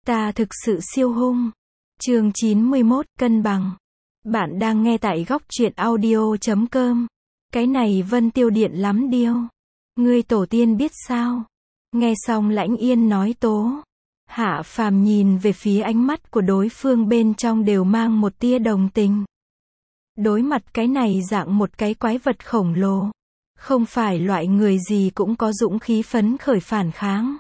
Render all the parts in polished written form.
Ta thực sự siêu hung. Chương 91, cân bằng. Bạn đang nghe tại góc truyện audio.com. Cái này Vân Tiêu Điện lắm điêu. Ngươi tổ tiên biết sao? Nghe xong Lãnh Yên nói tố. Hạ Phàm nhìn về phía ánh mắt của đối phương bên trong đều mang một tia đồng tình. Đối mặt cái này dạng một cái quái vật khổng lồ. Không phải loại người gì cũng có dũng khí phấn khởi phản kháng.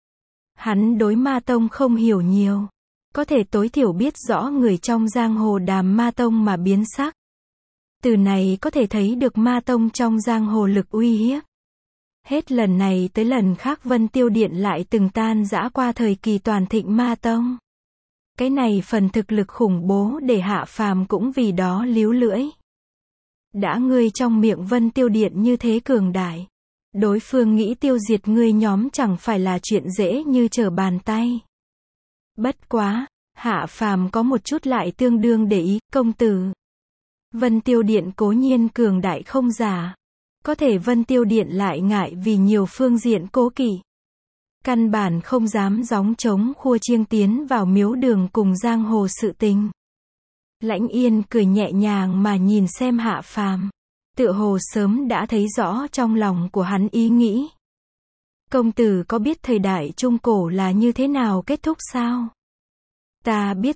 Hắn đối ma tông không hiểu nhiều. Có thể tối thiểu biết rõ người trong giang hồ đàm ma tông mà biến sắc. Từ này có thể thấy được ma tông trong giang hồ lực uy hiếp. Hết lần này tới lần khác Vân Tiêu Điện lại từng tan rã qua thời kỳ toàn thịnh ma tông. Cái này phần thực lực khủng bố để Hạ Phàm cũng vì đó líu lưỡi. Đã ngươi trong miệng Vân Tiêu Điện như thế cường đại. Đối phương nghĩ tiêu diệt ngươi nhóm chẳng phải là chuyện dễ như trở bàn tay. Bất quá, Hạ Phàm có một chút lại tương đương để ý, công tử. Vân Tiêu Điện cố nhiên cường đại không giả. Có thể Vân Tiêu Điện lại ngại vì nhiều phương diện cố kỵ. Căn bản không dám gióng trống khua chiêng tiến vào miếu đường cùng giang hồ sự tình. Lãnh Yên cười nhẹ nhàng mà nhìn xem Hạ Phàm. Tựa hồ sớm đã thấy rõ trong lòng của hắn ý nghĩ. Công tử có biết thời đại Trung Cổ là như thế nào kết thúc sao? Ta biết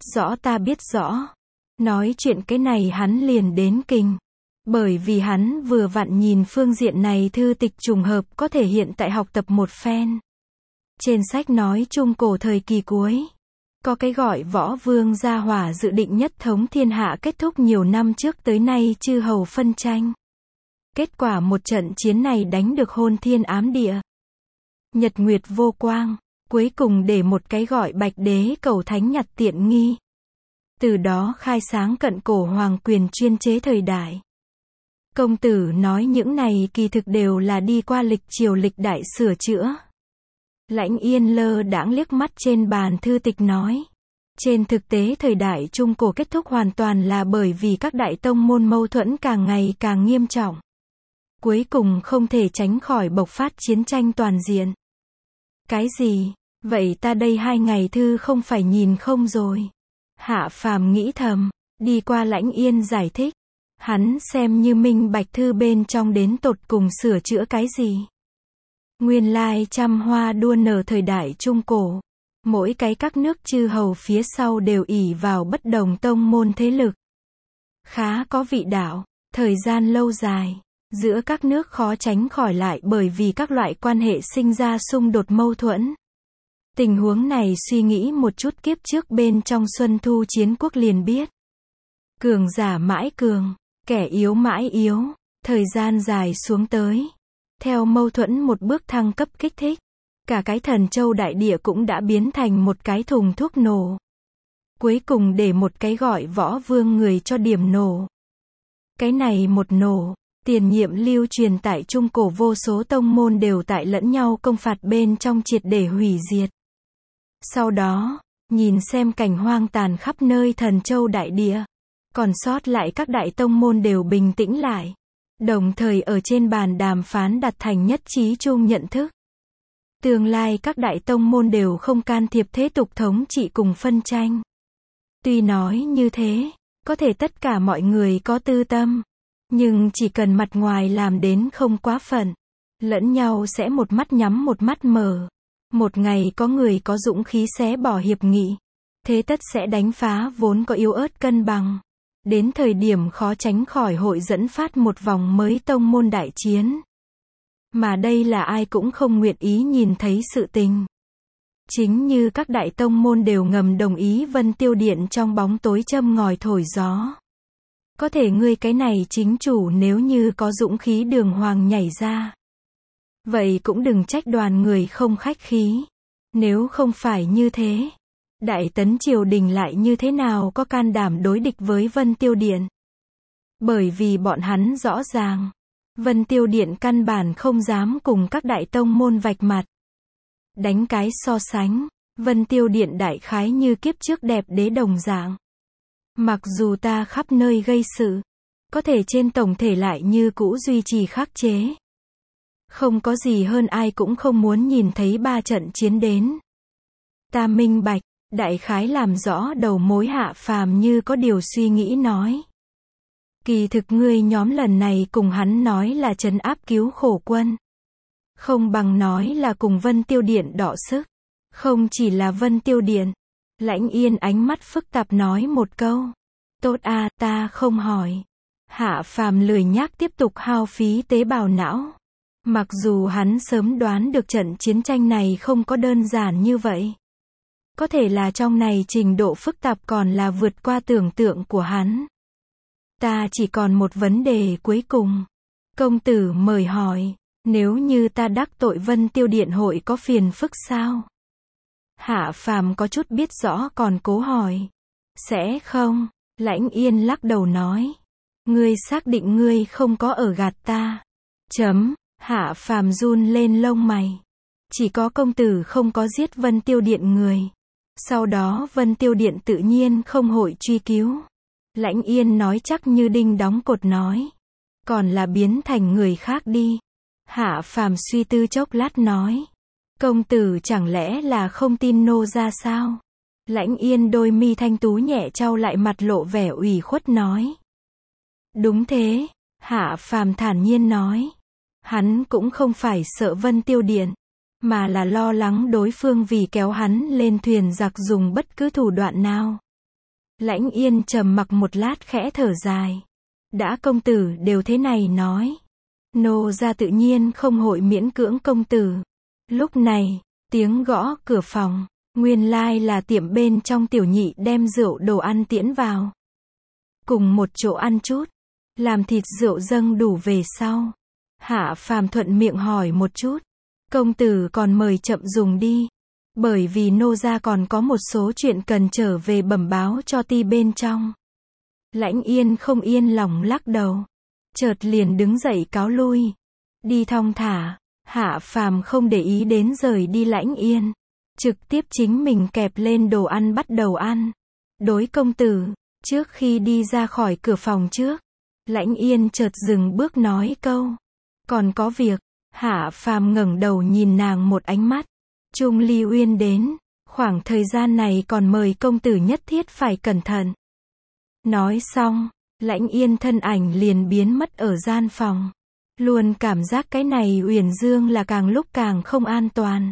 rõ. Nói chuyện cái này hắn liền đến kinh. Bởi vì hắn vừa vặn nhìn phương diện này thư tịch trùng hợp có thể hiện tại học tập một phen. Trên sách nói Trung Cổ thời kỳ cuối. Có cái gọi Võ Vương Gia Hỏa dự định nhất thống thiên hạ kết thúc nhiều năm trước tới nay chư hầu phân tranh. Kết quả một trận chiến này đánh được hôn thiên ám địa. Nhật nguyệt vô quang, cuối cùng để một cái gọi Bạch Đế cầu thánh nhặt tiện nghi. Từ đó khai sáng cận cổ hoàng quyền chuyên chế thời đại. Công tử nói những này kỳ thực đều là đi qua lịch triều lịch đại sửa chữa. Lãnh Yên lơ đãng liếc mắt trên bàn thư tịch nói. Trên thực tế thời đại Trung Cổ kết thúc hoàn toàn là bởi vì các đại tông môn mâu thuẫn càng ngày càng nghiêm trọng. Cuối cùng không thể tránh khỏi bộc phát chiến tranh toàn diện. Cái gì? Vậy ta đây 2 ngày thư không phải nhìn không rồi. Hạ Phàm nghĩ thầm, đi qua Lãnh Yên giải thích. Hắn xem như minh bạch thư bên trong đến tột cùng sửa chữa cái gì. Nguyên lai trăm hoa đua nở thời đại Trung Cổ. Mỗi cái các nước chư hầu phía sau đều ỷ vào bất đồng tông môn thế lực. Khá có vị đạo, thời gian lâu dài. Giữa các nước khó tránh khỏi lại bởi vì các loại quan hệ sinh ra xung đột mâu thuẫn. Tình huống này suy nghĩ một chút kiếp trước bên trong Xuân Thu Chiến Quốc liền biết. Cường giả mãi cường, kẻ yếu mãi yếu, thời gian dài xuống tới. Theo mâu thuẫn một bước thăng cấp kích thích, cả cái Thần Châu đại địa cũng đã biến thành một cái thùng thuốc nổ. Cuối cùng để một cái gọi Võ Vương người cho điểm nổ. Cái này một nổ. Tiền nhiệm lưu truyền tại Trung Cổ vô số tông môn đều tại lẫn nhau công phạt bên trong triệt để hủy diệt. Sau đó, nhìn xem cảnh hoang tàn khắp nơi Thần Châu đại địa. Còn sót lại các đại tông môn đều bình tĩnh lại. Đồng thời ở trên bàn đàm phán đạt thành nhất trí chung nhận thức. Tương lai các đại tông môn đều không can thiệp thế tục thống trị cùng phân tranh. Tuy nói như thế, có thể tất cả mọi người có tư tâm. Nhưng chỉ cần mặt ngoài làm đến không quá phận, lẫn nhau sẽ một mắt nhắm một mắt mở. Một ngày có người có dũng khí xé bỏ hiệp nghị, thế tất sẽ đánh phá vốn có yếu ớt cân bằng. Đến thời điểm khó tránh khỏi hội dẫn phát một vòng mới tông môn đại chiến. Mà đây là ai cũng không nguyện ý nhìn thấy sự tình. Chính như các đại tông môn đều ngầm đồng ý Vân Tiêu Điện trong bóng tối châm ngòi thổi gió. Có thể ngươi cái này chính chủ nếu như có dũng khí đường hoàng nhảy ra. Vậy cũng đừng trách đoàn người không khách khí. Nếu không phải như thế, Đại Tấn triều đình lại như thế nào có can đảm đối địch với Vân Tiêu Điện. Bởi vì bọn hắn rõ ràng, Vân Tiêu Điện căn bản không dám cùng các đại tông môn vạch mặt. Đánh cái so sánh, Vân Tiêu Điện đại khái như kiếp trước đẹp đế đồng dạng. Mặc dù ta khắp nơi gây sự, có thể trên tổng thể lại như cũ duy trì khắc chế. Không có gì hơn ai cũng không muốn nhìn thấy 3 trận chiến đến. Ta minh bạch, Đại khái làm rõ đầu mối. Hạ Phàm như có điều suy nghĩ nói. Kỳ thực ngươi nhóm lần này cùng hắn nói là trấn áp cứu khổ quân. Không bằng nói là cùng Vân Tiêu Điện đọ sức. Không chỉ là Vân Tiêu Điện. Lãnh Yên ánh mắt phức tạp nói một câu. Tốt à, ta không hỏi. Hạ Phàm lười nhác tiếp tục hao phí tế bào não. Mặc dù hắn sớm đoán được trận chiến tranh này không có đơn giản như vậy. Có thể là trong này trình độ phức tạp còn là vượt qua tưởng tượng của hắn. Ta chỉ còn một vấn đề cuối cùng. Công tử mời hỏi, nếu như ta đắc tội Vân Tiêu Điện hội có phiền phức sao? Hạ Phàm có chút biết rõ còn cố hỏi. Sẽ không, Lãnh Yên lắc đầu nói. Ngươi xác định ngươi không có ở gạt ta. Hạ Phàm run lên lông mày. Chỉ có công tử không có giết Vân Tiêu Điện người. Sau đó Vân Tiêu Điện tự nhiên không hội truy cứu. Lãnh Yên nói chắc như đinh đóng cột nói. Còn là biến thành người khác đi. Hạ Phàm suy tư chốc lát nói. Công tử chẳng lẽ là không tin nô ra sao? Lãnh Yên đôi mi thanh tú nhẹ chau lại mặt lộ vẻ ủy khuất nói. Đúng thế, Hạ Phàm thản nhiên nói. Hắn cũng không phải sợ Vân Tiêu Điện, mà là lo lắng đối phương vì kéo hắn lên thuyền giặc dùng bất cứ thủ đoạn nào. Lãnh Yên trầm mặc một lát khẽ thở dài. Đã công tử đều thế này nói. Nô ra tự nhiên không hội miễn cưỡng công tử. Lúc này, tiếng gõ cửa phòng, nguyên lai là tiệm bên trong Tiểu Nhị đem rượu đồ ăn tiễn vào. Cùng một chỗ ăn chút, làm thịt rượu dâng đủ về sau. Hạ Phàm thuận miệng hỏi một chút. Công tử còn mời chậm dùng đi. Bởi vì nô gia còn có một số chuyện cần trở về bẩm báo cho ti bên trong. Lãnh Yên không yên lòng lắc đầu. Chợt liền đứng dậy cáo lui. Đi thong thả. Hạ Phàm không để ý đến rời đi Lãnh Yên. Trực tiếp chính mình kẹp lên đồ ăn bắt đầu ăn. Đối công tử, trước khi đi ra khỏi cửa phòng trước, Lãnh Yên chợt dừng bước nói câu. Còn có việc. Hạ Phàm ngẩng đầu nhìn nàng một ánh mắt. Trung Ly Uyên đến, khoảng thời gian này còn mời công tử nhất thiết phải cẩn thận. Nói xong, Lãnh Yên thân ảnh liền biến mất ở gian phòng. Luôn cảm giác cái này Uyển Dương là càng lúc càng không an toàn.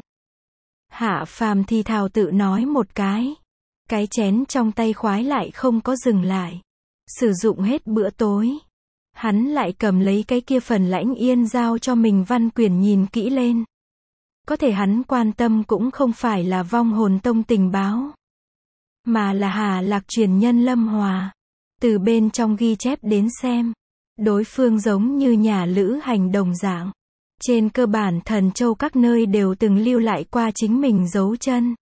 Hạ Phàm thì thào tự nói một cái. Cái chén trong tay khoái lại không có dừng lại. Sử dụng hết bữa tối. Hắn lại cầm lấy cái kia phần Lãnh Yên giao cho mình văn quyển nhìn kỹ lên. Có thể hắn quan tâm cũng không phải là vong hồn tông tình báo, mà là Hà Lạc truyền nhân Lâm Hòa. Từ bên trong ghi chép đến xem, đối phương giống như nhà lữ hành đồng dạng. Trên cơ bản Thần Châu các nơi đều từng lưu lại qua chính mình dấu chân.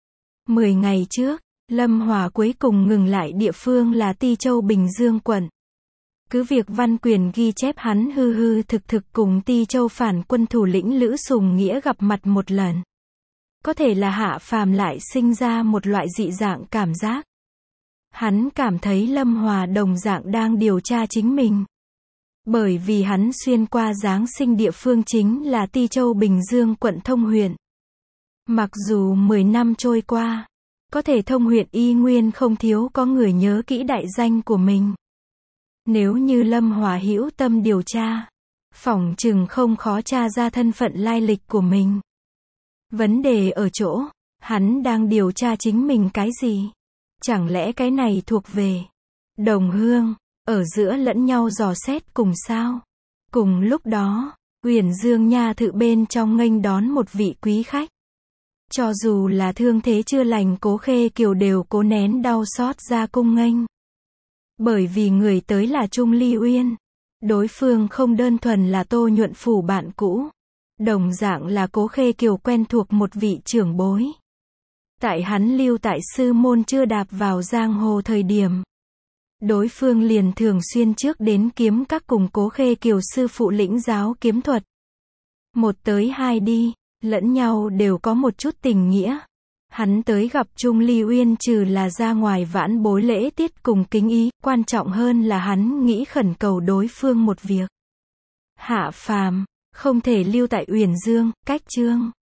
10 ngày trước, Lâm Hòa cuối cùng ngừng lại địa phương là Ti Châu Bình Dương quận. Cứ việc văn quyền ghi chép hắn hư hư thực thực cùng Ti Châu phản quân thủ lĩnh Lữ Sùng Nghĩa gặp mặt một lần. Có thể là Hạ Phàm lại sinh ra một loại dị dạng cảm giác. Hắn cảm thấy Lâm Hòa đồng dạng đang điều tra chính mình. Bởi vì hắn xuyên qua Giáng sinh địa phương chính là Ti Châu Bình Dương quận Thông huyện. Mặc dù 10 năm trôi qua, có thể Thông huyện y nguyên không thiếu có người nhớ kỹ đại danh của mình. Nếu như Lâm Hòa hữu tâm điều tra, phỏng chừng không khó tra ra thân phận lai lịch của mình. Vấn đề ở chỗ, hắn đang điều tra chính mình cái gì? Chẳng lẽ cái này thuộc về đồng hương, ở giữa lẫn nhau dò xét cùng sao? Cùng lúc đó, Uyển Dương nha thự bên trong nghênh đón một vị quý khách. Cho dù là thương thế chưa lành Cố Khê Kiều đều cố nén đau xót ra cung nghênh. Bởi vì người tới là Trung Ly Uyên. Đối phương không đơn thuần là Tô Nhuận Phủ bạn cũ. Đồng dạng là Cố Khê Kiều quen thuộc một vị trưởng bối. Tại hắn lưu tại sư môn chưa đạp vào giang hồ thời điểm. Đối phương liền thường xuyên trước đến kiếm các cùng Cố Khê Kiều sư phụ lĩnh giáo kiếm thuật. Một tới hai đi, lẫn nhau đều có một chút tình nghĩa. Hắn tới gặp Trung Ly Uyên trừ là ra ngoài vãn bối lễ tiết cùng kính ý, quan trọng hơn là hắn nghĩ khẩn cầu đối phương một việc. Hạ Phàm không thể lưu tại Uyển Dương, cách chương